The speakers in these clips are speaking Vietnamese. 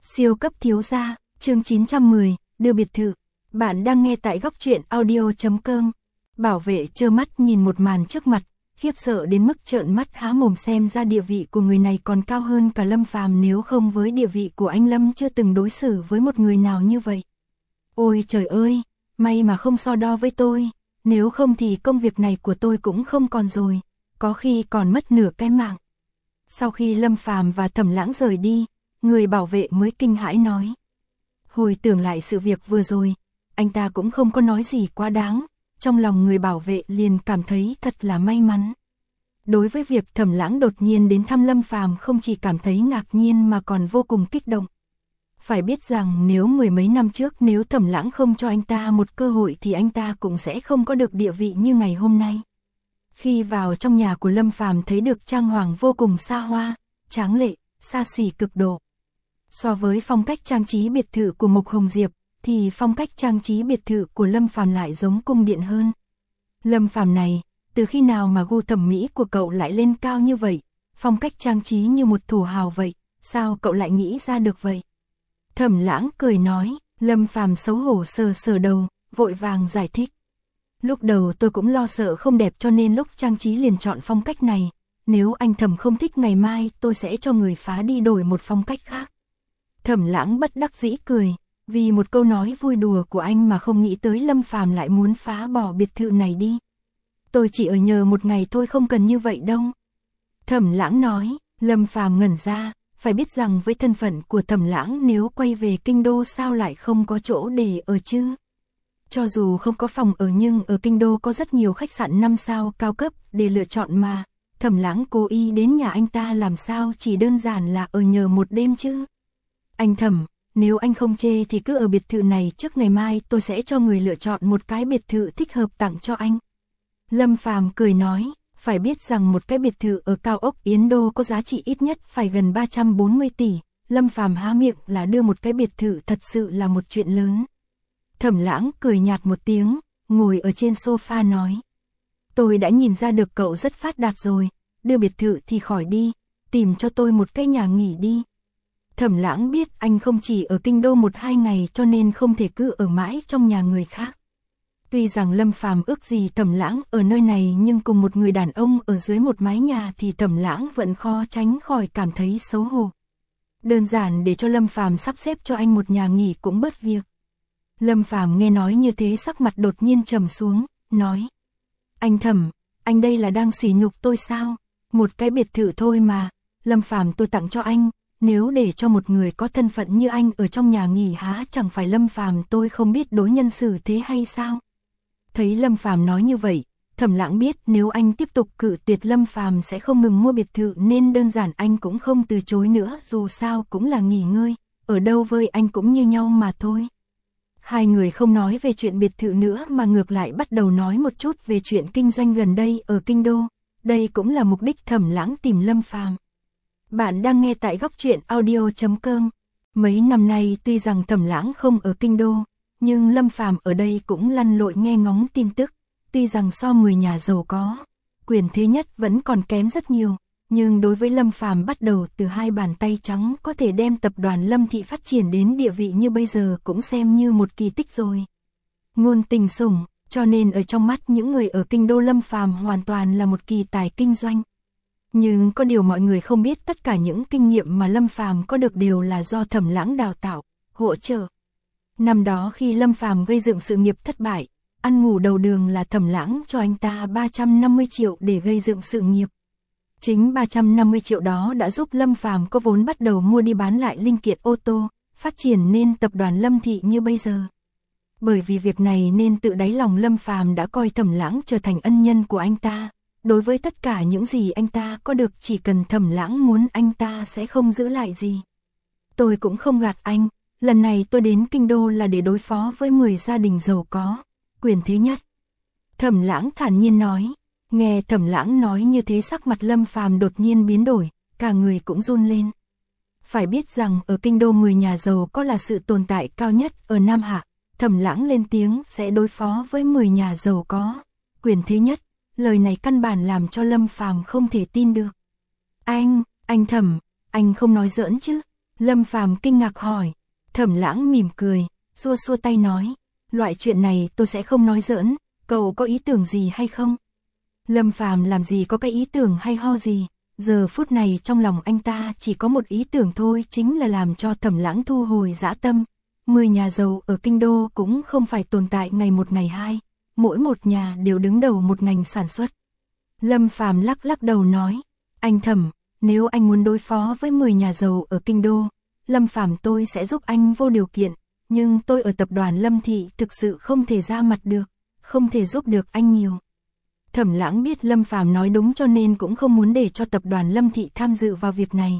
Siêu cấp thiếu gia, chương 910, đưa biệt thự. Bạn đang nghe tại góc truyện audio.com. Bảo vệ trơ mắt nhìn một màn trước mặt, khiếp sợ đến mức trợn mắt há mồm, xem ra địa vị của người này còn cao hơn cả Lâm Phàm, nếu không với địa vị của anh Lâm chưa từng đối xử với một người nào như vậy. Ôi trời ơi, may mà không so đo với tôi, nếu không thì công việc này của tôi cũng không còn rồi, có khi còn mất nửa cái mạng. Sau khi Lâm Phàm và Thẩm Lãng rời đi, người bảo vệ mới kinh hãi nói. Hồi tưởng lại sự việc vừa rồi, anh ta cũng không có nói gì quá đáng, trong lòng người bảo vệ liền cảm thấy thật là may mắn. Đối với việc Thẩm Lãng đột nhiên đến thăm Lâm Phàm, không chỉ cảm thấy ngạc nhiên mà còn vô cùng kích động. Phải biết rằng nếu mười mấy năm trước nếu Thẩm Lãng không cho anh ta một cơ hội thì anh ta cũng sẽ không có được địa vị như ngày hôm nay. Khi vào trong nhà của Lâm Phàm thấy được trang hoàng vô cùng xa hoa, tráng lệ, xa xỉ cực độ. So với phong cách trang trí biệt thự của Mộc Hồng Diệp, thì phong cách trang trí biệt thự của Lâm Phàm lại giống cung điện hơn. Lâm Phàm này, từ khi nào mà gu thẩm mỹ của cậu lại lên cao như vậy, phong cách trang trí như một thủ hào vậy, sao cậu lại nghĩ ra được vậy? Thẩm Lãng cười nói. Lâm Phàm xấu hổ sờ sờ đầu, vội vàng giải thích. Lúc đầu tôi cũng lo sợ không đẹp cho nên lúc trang trí liền chọn phong cách này, nếu anh Thẩm không thích ngày mai tôi sẽ cho người phá đi đổi một phong cách khác. Thẩm Lãng bất đắc dĩ cười, vì một câu nói vui đùa của anh mà không nghĩ tới Lâm Phàm lại muốn phá bỏ biệt thự này đi. Tôi chỉ ở nhờ một ngày thôi, không cần như vậy đâu. Thẩm Lãng nói. Lâm Phàm ngẩn ra, phải biết rằng với thân phận của Thẩm Lãng, nếu quay về kinh đô sao lại không có chỗ để ở chứ? Cho dù không có phòng ở nhưng ở kinh đô có rất nhiều khách sạn 5 sao cao cấp để lựa chọn mà. Thẩm Lãng cố ý đến nhà anh ta làm sao chỉ đơn giản là ở nhờ một đêm chứ? Anh Thẩm, nếu anh không chê thì cứ ở biệt thự này trước, ngày mai tôi sẽ cho người lựa chọn một cái biệt thự thích hợp tặng cho anh. Lâm Phàm cười nói, phải biết rằng một cái biệt thự ở cao ốc Yến Đô có giá trị ít nhất phải gần 340 tỷ. Lâm Phàm há miệng là đưa một cái biệt thự thật sự là một chuyện lớn. Thẩm Lãng cười nhạt một tiếng, ngồi ở trên sofa nói. Tôi đã nhìn ra được cậu rất phát đạt rồi, đưa biệt thự thì khỏi đi, tìm cho tôi một cái nhà nghỉ đi. Thẩm Lãng biết anh không chỉ ở kinh đô 1-2 ngày cho nên không thể cứ ở mãi trong nhà người khác. Tuy rằng Lâm Phàm ước gì Thẩm Lãng ở nơi này, nhưng cùng một người đàn ông ở dưới một mái nhà thì Thẩm Lãng vẫn khó tránh khỏi cảm thấy xấu hổ. Đơn giản để cho Lâm Phàm sắp xếp cho anh một nhà nghỉ cũng bớt việc. Lâm Phàm nghe nói như thế sắc mặt đột nhiên trầm xuống, nói. Anh Thẩm, anh đây là đang sỉ nhục tôi sao? Một cái biệt thự thôi mà, Lâm Phàm tôi tặng cho anh, nếu để cho một người có thân phận như anh ở trong nhà nghỉ há chẳng phải Lâm Phàm tôi không biết đối nhân xử thế hay sao? Thấy Lâm Phàm nói như vậy, Thẩm Lãng biết nếu anh tiếp tục cự tuyệt Lâm Phàm sẽ không ngừng mua biệt thự, nên đơn giản anh cũng không từ chối nữa, dù sao cũng là nghỉ ngơi, ở đâu với anh cũng như nhau mà thôi. Hai người không nói về chuyện biệt thự nữa mà ngược lại bắt đầu nói một chút về chuyện kinh doanh gần đây ở kinh đô. Đây cũng là mục đích Thẩm Lãng tìm Lâm Phàm. Bạn đang nghe tại góc truyện audio.com. Mấy năm nay tuy rằng Thẩm Lãng không ở kinh đô, nhưng Lâm Phàm ở đây cũng lăn lội nghe ngóng tin tức. Tuy rằng so 10 nhà giàu có, quyền thế nhất vẫn còn kém rất nhiều, nhưng đối với Lâm Phàm bắt đầu từ 2 bàn tay trắng có thể đem tập đoàn Lâm Thị phát triển đến địa vị như bây giờ cũng xem như một kỳ tích rồi. Ngôn tình sủng, cho nên ở trong mắt những người ở kinh đô Lâm Phàm hoàn toàn là một kỳ tài kinh doanh. Nhưng có điều mọi người không biết, tất cả những kinh nghiệm mà Lâm Phàm có được đều là do Thẩm Lãng đào tạo, hỗ trợ. Năm đó khi Lâm Phàm gây dựng sự nghiệp thất bại, ăn ngủ đầu đường là Thẩm Lãng cho anh ta 350 triệu để gây dựng sự nghiệp. Chính 350 triệu đó đã giúp Lâm Phàm có vốn bắt đầu mua đi bán lại linh kiện ô tô, phát triển nên tập đoàn Lâm Thị như bây giờ. Bởi vì việc này nên tự đáy lòng Lâm Phàm đã coi Thẩm Lãng trở thành ân nhân của anh ta. Đối với tất cả những gì anh ta có được, chỉ cần Thẩm Lãng muốn anh ta sẽ không giữ lại gì. Tôi cũng không gạt anh, lần này tôi đến kinh đô là để đối phó với 10 gia đình giàu có, quyền thế nhất. Thẩm Lãng thản nhiên nói. Nghe Thẩm Lãng nói như thế sắc mặt Lâm Phàm đột nhiên biến đổi, cả người cũng run lên. Phải biết rằng ở kinh đô 10 nhà giàu có là sự tồn tại cao nhất ở Nam Hạ. Thẩm Lãng lên tiếng sẽ đối phó với 10 nhà giàu có, quyền thế nhất. Lời này căn bản làm cho Lâm Phàm không thể tin được. Anh Thẩm, anh không nói giỡn chứ? Lâm Phàm kinh ngạc hỏi. Thẩm Lãng mỉm cười, xua xua tay nói, loại chuyện này tôi sẽ không nói giỡn, cậu có ý tưởng gì hay không? Lâm Phàm làm gì có cái ý tưởng hay ho gì, giờ phút này trong lòng anh ta chỉ có một ý tưởng thôi, chính là làm cho Thẩm Lãng thu hồi dã tâm. 10 nhà giàu ở kinh đô cũng không phải tồn tại ngày một ngày hai, mỗi một nhà đều đứng đầu một ngành sản xuất. Lâm Phàm lắc lắc đầu nói, anh Thẩm, nếu anh muốn đối phó với 10 nhà giàu ở kinh đô, Lâm Phàm tôi sẽ giúp anh vô điều kiện, nhưng tôi ở tập đoàn Lâm Thị thực sự không thể ra mặt được, không thể giúp được anh nhiều. Thẩm Lãng biết Lâm Phàm nói đúng cho nên cũng không muốn để cho tập đoàn Lâm Thị tham dự vào việc này.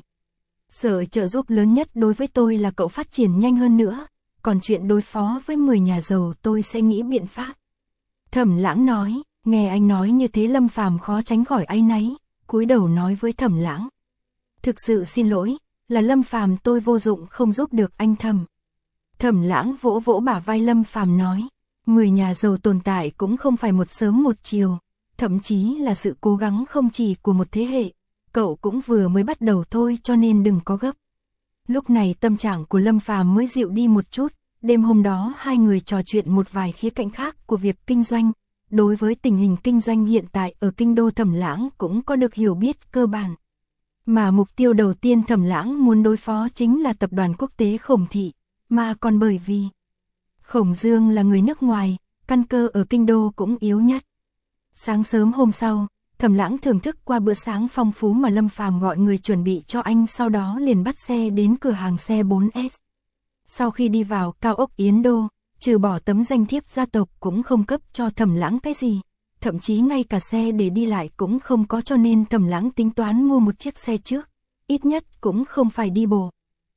Sở trợ giúp lớn nhất đối với tôi là cậu phát triển nhanh hơn nữa, còn chuyện đối phó với 10 nhà giàu tôi sẽ nghĩ biện pháp. Thẩm Lãng nói, nghe anh nói như thế Lâm Phàm khó tránh khỏi áy náy, cúi đầu nói với Thẩm Lãng. Thực sự xin lỗi, là Lâm Phàm tôi vô dụng không giúp được anh Thẩm. Thẩm Lãng vỗ vỗ bả vai Lâm Phàm nói, 10 nhà giàu tồn tại cũng không phải một sớm một chiều, thậm chí là sự cố gắng không chỉ của một thế hệ, cậu cũng vừa mới bắt đầu thôi cho nên đừng có gấp. Lúc này tâm trạng của Lâm Phàm mới dịu đi một chút, đêm hôm đó hai người trò chuyện một vài khía cạnh khác của việc kinh doanh. Đối với tình hình kinh doanh hiện tại ở kinh đô Thẩm Lãng cũng có được hiểu biết cơ bản. Mà mục tiêu đầu tiên Thẩm Lãng muốn đối phó chính là tập đoàn quốc tế Khổng Thị, mà còn bởi vì Khổng Dương là người nước ngoài, căn cơ ở kinh đô cũng yếu nhất. Sáng sớm hôm sau, Thẩm Lãng thưởng thức qua bữa sáng phong phú mà Lâm Phàm gọi người chuẩn bị cho anh, sau đó liền bắt xe đến cửa hàng xe 4S. Sau khi đi vào cao ốc Yến Đô, trừ bỏ tấm danh thiếp gia tộc cũng không cấp cho Thẩm Lãng cái gì, thậm chí ngay cả xe để đi lại cũng không có, cho nên Thẩm Lãng tính toán mua một chiếc xe trước, ít nhất cũng không phải đi bộ.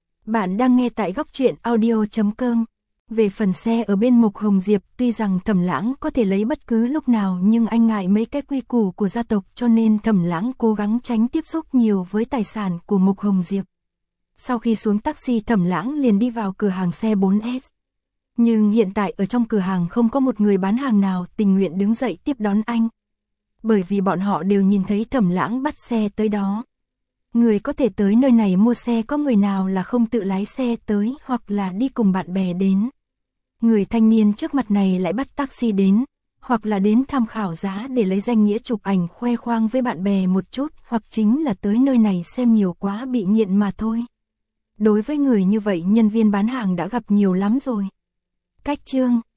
Bạn đang nghe tại góc truyện audio.com. Về phần xe ở bên Mục Hồng Diệp, tuy rằng Thẩm Lãng có thể lấy bất cứ lúc nào nhưng anh ngại mấy cái quy củ của gia tộc cho nên Thẩm Lãng cố gắng tránh tiếp xúc nhiều với tài sản của Mục Hồng Diệp. Sau khi xuống taxi Thẩm Lãng liền đi vào cửa hàng xe 4S. Nhưng hiện tại ở trong cửa hàng không có một người bán hàng nào tình nguyện đứng dậy tiếp đón anh. Bởi vì bọn họ đều nhìn thấy Thẩm Lãng bắt xe tới đó. Người có thể tới nơi này mua xe có người nào là không tự lái xe tới hoặc là đi cùng bạn bè đến. Người thanh niên trước mặt này lại bắt taxi đến, hoặc là đến tham khảo giá để lấy danh nghĩa chụp ảnh khoe khoang với bạn bè một chút, hoặc chính là tới nơi này xem nhiều quá bị nghiện mà thôi. Đối với người như vậy nhân viên bán hàng đã gặp nhiều lắm rồi. Cách chương